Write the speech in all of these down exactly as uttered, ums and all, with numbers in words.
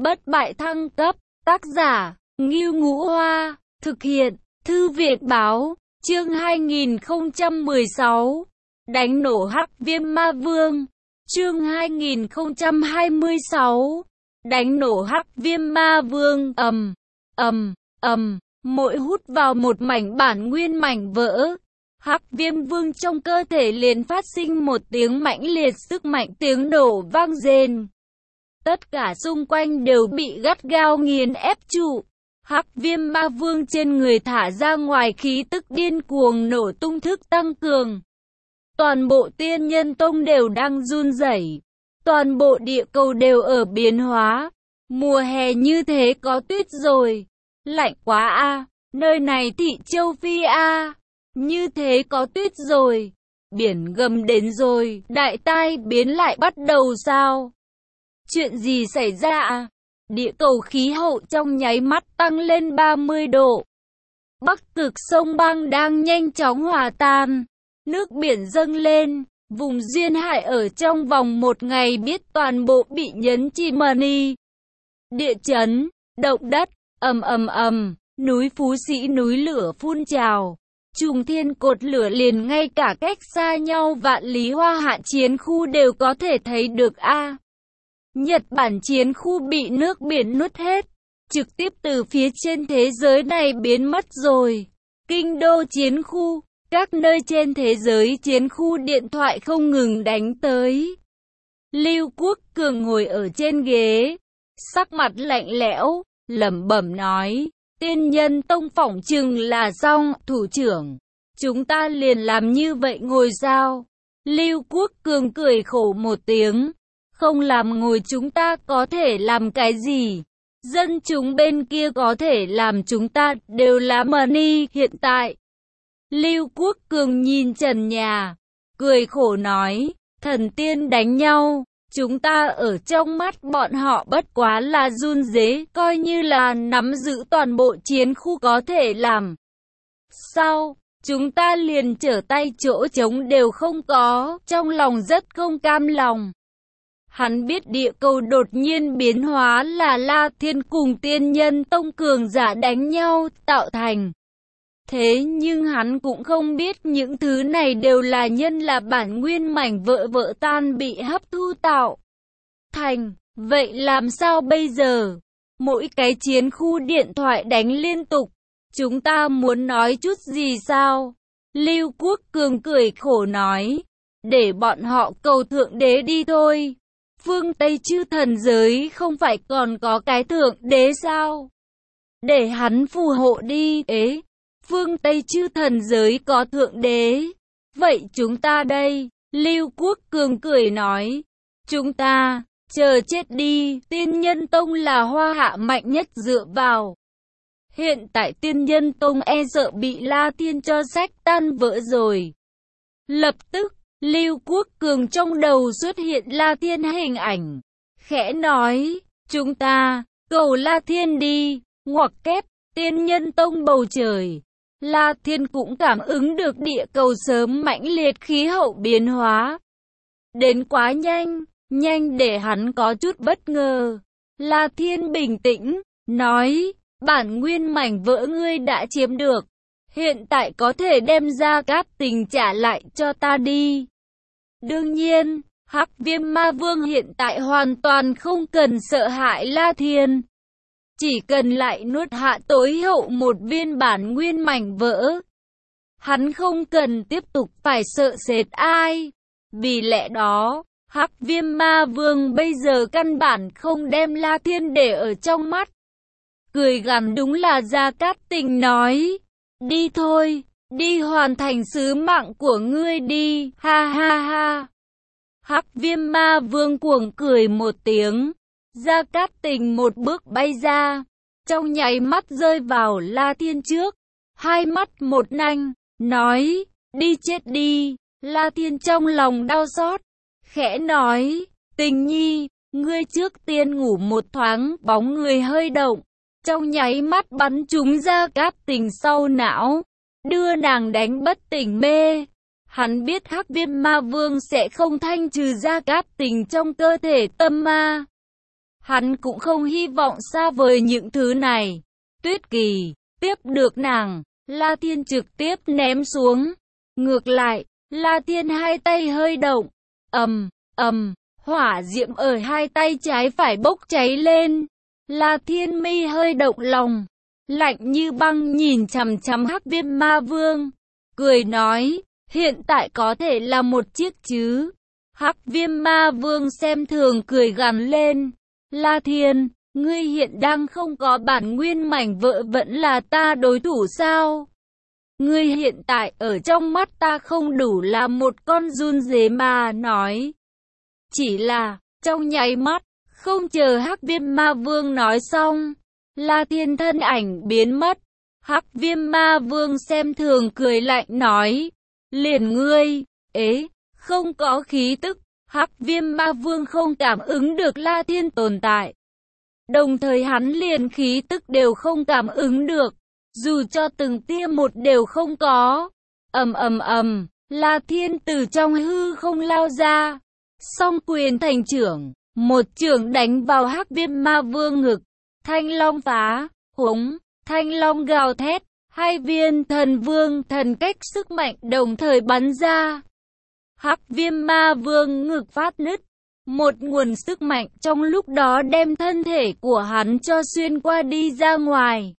Bất bại thăng cấp, tác giả, Ngưu Ngũ Hoa, thực hiện, Thư viện Báo, chương hai nghìn không trăm mười sáu, đánh nổ Hắc Viêm Ma Vương, chương hai nghìn không trăm hai mươi sáu, đánh nổ Hắc Viêm Ma Vương, ầm, ầm, ầm, mỗi hút vào một mảnh bản nguyên mảnh vỡ. Hắc Viêm Vương trong cơ thể liền phát sinh một tiếng mãnh liệt sức mạnh, tiếng nổ vang rền. Tất cả xung quanh đều bị gắt gao nghiền ép trụ. Hắc Viêm Ma Vương trên người thả ra ngoài khí tức điên cuồng nổ tung thức tăng cường. Toàn bộ Tiên Nhân Tông đều đang run rẩy. Toàn bộ địa cầu đều ở biến hóa. Mùa hè như thế có tuyết rồi. Lạnh quá a, nơi này thị châu Phi a. Như thế có tuyết rồi. Biển gầm đến rồi, đại tai biến lại bắt đầu sao? Chuyện gì xảy ra à? Địa cầu khí hậu trong nháy mắt tăng lên ba mươi độ. Bắc cực sông băng đang nhanh chóng hòa tan. Nước biển dâng lên. Vùng duyên hải ở trong vòng một ngày biết toàn bộ bị nhấn chìm đi. Địa chấn, động đất, ầm ầm ầm, núi Phú Sĩ núi lửa phun trào. Trùng thiên cột lửa liền ngay cả cách xa nhau vạn lý Hoa Hạ chiến khu đều có thể thấy được a. Nhật Bản chiến khu bị nước biển nuốt hết, trực tiếp từ phía trên thế giới này biến mất rồi. Kinh đô chiến khu, các nơi trên thế giới chiến khu điện thoại không ngừng đánh tới. Lưu Quốc Cường ngồi ở trên ghế, sắc mặt lạnh lẽo, lẩm bẩm nói, Tiên Nhân Tông phỏng chừng là xong, thủ trưởng. Chúng ta liền làm như vậy ngồi sao? Lưu Quốc Cường cười khổ một tiếng. Không làm ngồi chúng ta có thể làm cái gì? Dân chúng bên kia có thể làm chúng ta đều là money hiện tại. Lưu Quốc Cường nhìn trần nhà, cười khổ nói, thần tiên đánh nhau, chúng ta ở trong mắt bọn họ bất quá là run rế, coi như là nắm giữ toàn bộ chiến khu có thể làm. Sao? Chúng ta liền trở tay chỗ trống đều không có, trong lòng rất không cam lòng. Hắn biết địa cầu đột nhiên biến hóa là La Thiên cùng Tiên Nhân Tông cường giả đánh nhau tạo thành. Thế nhưng hắn cũng không biết những thứ này đều là nhân là bản nguyên mảnh vỡ vỡ tan bị hấp thu tạo thành. Vậy làm sao bây giờ? Mỗi cái chiến khu điện thoại đánh liên tục. Chúng ta muốn nói chút gì sao? Lưu Quốc Cường cười khổ nói. Để bọn họ cầu thượng đế đi thôi. Phương Tây chư thần giới không phải còn có cái thượng đế sao? Để hắn phù hộ đi. Ế, phương Tây chư thần giới có thượng đế. Vậy chúng ta đây? Lưu Quốc Cường cười nói. Chúng ta, chờ chết đi. Tiên Nhân Tông là Hoa Hạ mạnh nhất dựa vào. Hiện tại Tiên Nhân Tông e sợ bị La Thiên cho sách tan vỡ rồi. Lập tức, Lưu Quốc Cường trong đầu xuất hiện La Thiên hình ảnh. Khẽ nói, chúng ta, cầu La Thiên đi, ngoặc kép, Tiên Nhân Tông bầu trời. La Thiên cũng cảm ứng được địa cầu sớm mãnh liệt khí hậu biến hóa. Đến quá nhanh, nhanh để hắn có chút bất ngờ. La Thiên bình tĩnh, nói, bản nguyên mảnh vỡ ngươi đã chiếm được. Hiện tại có thể đem ra Cát Tình trả lại cho ta đi. Đương nhiên, Hắc Viêm Ma Vương hiện tại hoàn toàn không cần sợ hãi La Thiên. Chỉ cần lại nuốt hạ tối hậu một viên bản nguyên mảnh vỡ. Hắn không cần tiếp tục phải sợ sệt ai. Vì lẽ đó, Hắc Viêm Ma Vương bây giờ căn bản không đem La Thiên để ở trong mắt. Cười gằn đúng là Gia Cát Tình nói. Đi thôi, đi hoàn thành sứ mạng của ngươi đi, ha ha ha. Hắc Viêm Ma Vương cuồng cười một tiếng. Gia Cát Tình một bước bay ra, trong nháy mắt rơi vào La Thiên trước. Hai mắt một nanh, nói, đi chết đi. La Thiên trong lòng đau xót, khẽ nói, Tình nhi, ngươi trước tiên ngủ một thoáng. Bóng người hơi động, trong nháy mắt bắn trúng Gia Cát Tình sau não, đưa nàng đánh bất tỉnh mê. Hắn biết Hắc Viêm Ma Vương sẽ không thanh trừ Gia Cát Tình trong cơ thể tâm ma. Hắn cũng không hy vọng xa vời những thứ này. Tuyết Kỳ tiếp được nàng, La Thiên trực tiếp ném xuống. Ngược lại, La Thiên hai tay hơi động. Ầm, ầm, hỏa diễm ở hai tay trái phải bốc cháy lên. La Thiên mi hơi động lòng, lạnh như băng nhìn chằm chằm Hắc Viêm Ma Vương, cười nói, hiện tại có thể là một chiếc chứ. Hắc Viêm Ma Vương xem thường cười gằn lên, La Thiên, ngươi hiện đang không có bản nguyên mảnh vỡ vẫn là ta đối thủ sao? Ngươi hiện tại ở trong mắt ta không đủ là một con run dế mà nói. Chỉ là, trong nháy mắt, không chờ Hắc Viêm Ma Vương nói xong, La Thiên thân ảnh biến mất. Hắc Viêm Ma Vương xem thường cười lạnh nói, liền ngươi, ế, không có khí tức. Hắc Viêm Ma Vương không cảm ứng được La Thiên tồn tại. Đồng thời hắn liền khí tức đều không cảm ứng được, dù cho từng tia một đều không có. Ầm ầm ầm, La Thiên từ trong hư không lao ra, song quyền thành trưởng, một chưởng đánh vào Hắc Viêm Ma Vương ngực. Thanh long phá, hống, thanh long gào thét, hai viên thần vương thần cách sức mạnh đồng thời bắn ra. Hắc Viêm Ma Vương ngực phát nứt, một nguồn sức mạnh trong lúc đó đem thân thể của hắn cho xuyên qua đi ra ngoài.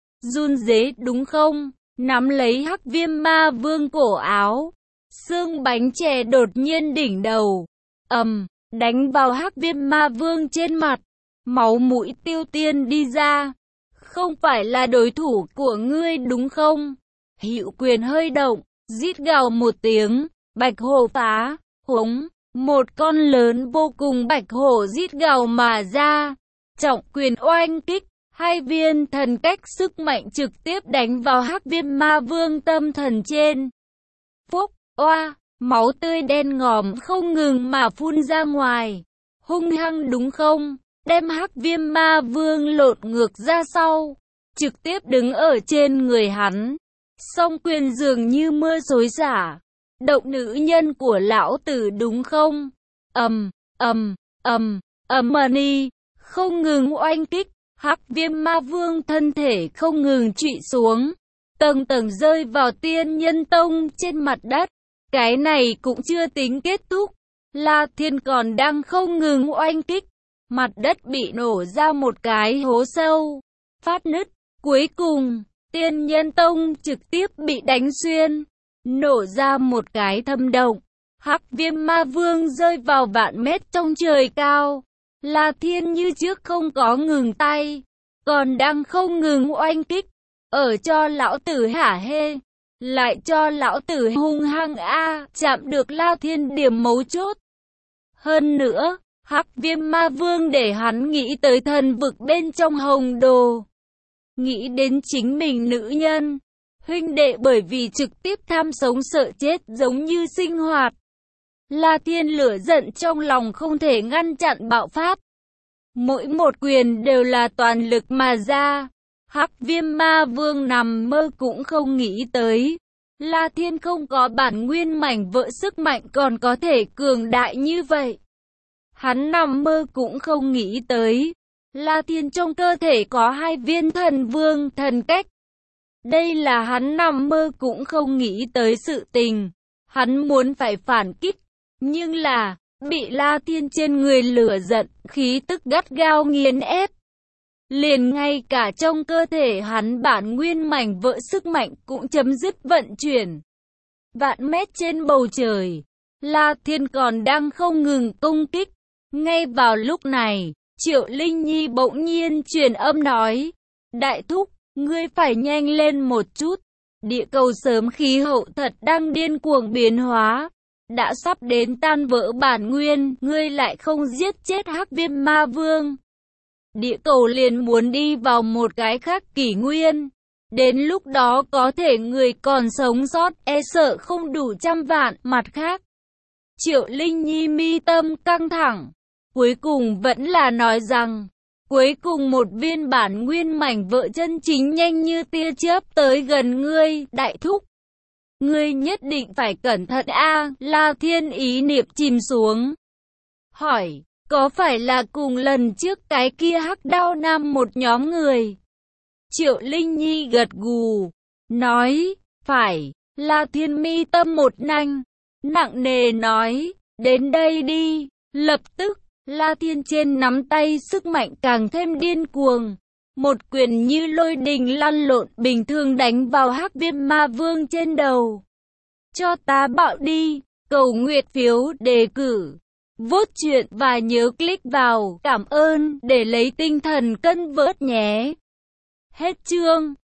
Run rế đúng không? Nắm lấy Hắc Viêm Ma Vương cổ áo, xương bánh chè đột nhiên đỉnh đầu, ầm, đánh vào Hắc Viêm Ma Vương trên mặt, máu mũi tiêu tiên đi ra. Không phải là đối thủ của ngươi đúng không? Hữu quyền hơi động, rít gào một tiếng, bạch hổ phá, hống, một con lớn vô cùng bạch hổ rít gào mà ra, trọng quyền oanh kích, hai viên thần cách sức mạnh trực tiếp đánh vào Hắc Viêm Ma Vương tâm thần trên. Phúc, oa, máu tươi đen ngòm không ngừng mà phun ra ngoài, hung hăng đúng không? Đem Hắc Viêm Ma Vương lột ngược ra sau, trực tiếp đứng ở trên người hắn. Song quyền dường như mưa xối xả, động nữ nhân của lão tử đúng không? Ầm, ầm, ầm, ầm mani, không ngừng oanh kích, Hắc Viêm Ma Vương thân thể không ngừng trụy xuống, tầng tầng rơi vào Tiên Nhân Tông trên mặt đất. Cái này cũng chưa tính kết thúc, La Thiên còn đang không ngừng oanh kích. Mặt đất bị nổ ra một cái hố sâu, phát nứt. Cuối cùng, Tiên Nhân Tông trực tiếp bị đánh xuyên, nổ ra một cái thâm động. Hắc Viêm Ma Vương rơi vào vạn mét trong trời cao. La Thiên như trước không có ngừng tay, còn đang không ngừng oanh kích. Ở cho lão tử hả hê, lại cho lão tử hung hăng a, chạm được La Thiên điểm mấu chốt. Hơn nữa, Hắc Viêm Ma Vương để hắn nghĩ tới thần vực bên trong hồng đồ, nghĩ đến chính mình nữ nhân, huynh đệ bởi vì trực tiếp tham sống sợ chết giống như sinh hoạt. La Thiên lửa giận trong lòng không thể ngăn chặn bạo phát. Mỗi một quyền đều là toàn lực mà ra. Hắc Viêm Ma Vương nằm mơ cũng không nghĩ tới, La Thiên không có bản nguyên mảnh vỡ sức mạnh còn có thể cường đại như vậy. Hắn nằm mơ cũng không nghĩ tới, La Thiên trong cơ thể có hai viên thần vương thần cách. Đây là hắn nằm mơ cũng không nghĩ tới sự tình. Hắn muốn phải phản kích, nhưng là, bị La Thiên trên người lửa giận, khí tức gắt gao nghiền ép. Liền ngay cả trong cơ thể hắn bản nguyên mảnh vỡ sức mạnh cũng chấm dứt vận chuyển. Vạn mét trên bầu trời, La Thiên còn đang không ngừng công kích. Ngay vào lúc này, Triệu Linh Nhi bỗng nhiên truyền âm nói, Đại thúc, ngươi phải nhanh lên một chút. Địa cầu sớm khí hậu thật đang điên cuồng biến hóa, đã sắp đến tan vỡ bản nguyên, ngươi lại không giết chết Hắc Viêm Ma Vương. Địa cầu liền muốn đi vào một cái khác kỷ nguyên. Đến lúc đó có thể người còn sống sót e sợ không đủ trăm vạn. Mặt khác, Triệu Linh Nhi mi tâm căng thẳng, cuối cùng vẫn là nói rằng, cuối cùng một viên bản nguyên mảnh vỡ chân chính nhanh như tia chớp tới gần ngươi, đại thúc. Ngươi nhất định phải cẩn thận a. La Thiên ý niệm chìm xuống, hỏi, Có phải là cùng lần trước cái kia hắc đao nam một nhóm người? Triệu Linh Nhi gật gù, nói, phải, La Thiên mi tâm một nanh, nặng nề nói, đến đây đi. Lập tức, La Thiên trên nắm tay sức mạnh càng thêm điên cuồng. Một quyền như lôi đình lăn lộn bình thường đánh vào hắc viêm ma vương trên đầu. Cho ta bạo đi, cầu nguyện phiếu đề cử. Vốt truyện và nhớ click vào cảm ơn để lấy tinh thần cân vớt nhé. Hết chương.